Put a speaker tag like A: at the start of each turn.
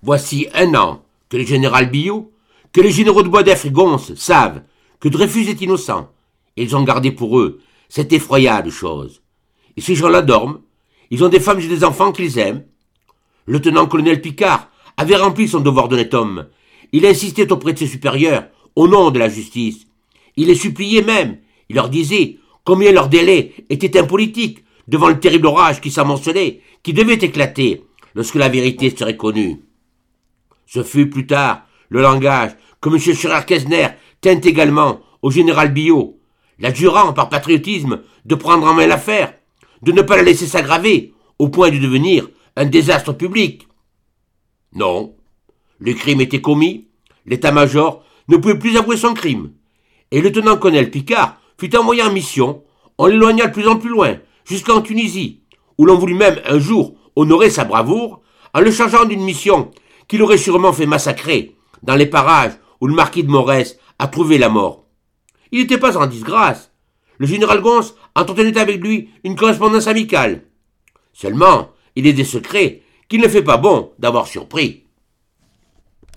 A: Voici 1 an que le général Billot, que les généraux de Boisdeffre et Gons savent que Dreyfus est innocent, et ils ont gardé pour eux cette effroyable chose. Et ces gens-là dorment, ils ont des femmes et des enfants qu'ils aiment. Le lieutenant-colonel Picquart avait rempli son devoir d'honnête homme. Il insistait auprès de ses supérieurs, au nom de la justice. Il les suppliait même, il leur disait combien leur délai était impolitique devant le terrible orage qui s'amoncelait, qui devait éclater lorsque la vérité serait connue. Ce fut plus tard le langage que M. Scheurer-Kestner tint également au général Billot, l'adjurant par patriotisme de prendre en main l'affaire, de ne pas la laisser s'aggraver au point de devenir un désastre public. Non, le crime était commis, l'état-major ne pouvait plus avouer son crime, et le lieutenant-colonel Picquart fut envoyé en mission, on l'éloigna de plus en plus loin, jusqu'en Tunisie, où l'on voulut même un jour honorer sa bravoure en le chargeant d'une mission qu'il aurait sûrement fait massacrer dans les parages où le marquis de Morès a trouvé la mort. Il n'était pas en disgrâce. Le général Gons entretenait avec lui une correspondance amicale. Seulement, il est des secrets qu'il ne fait pas bon d'avoir surpris.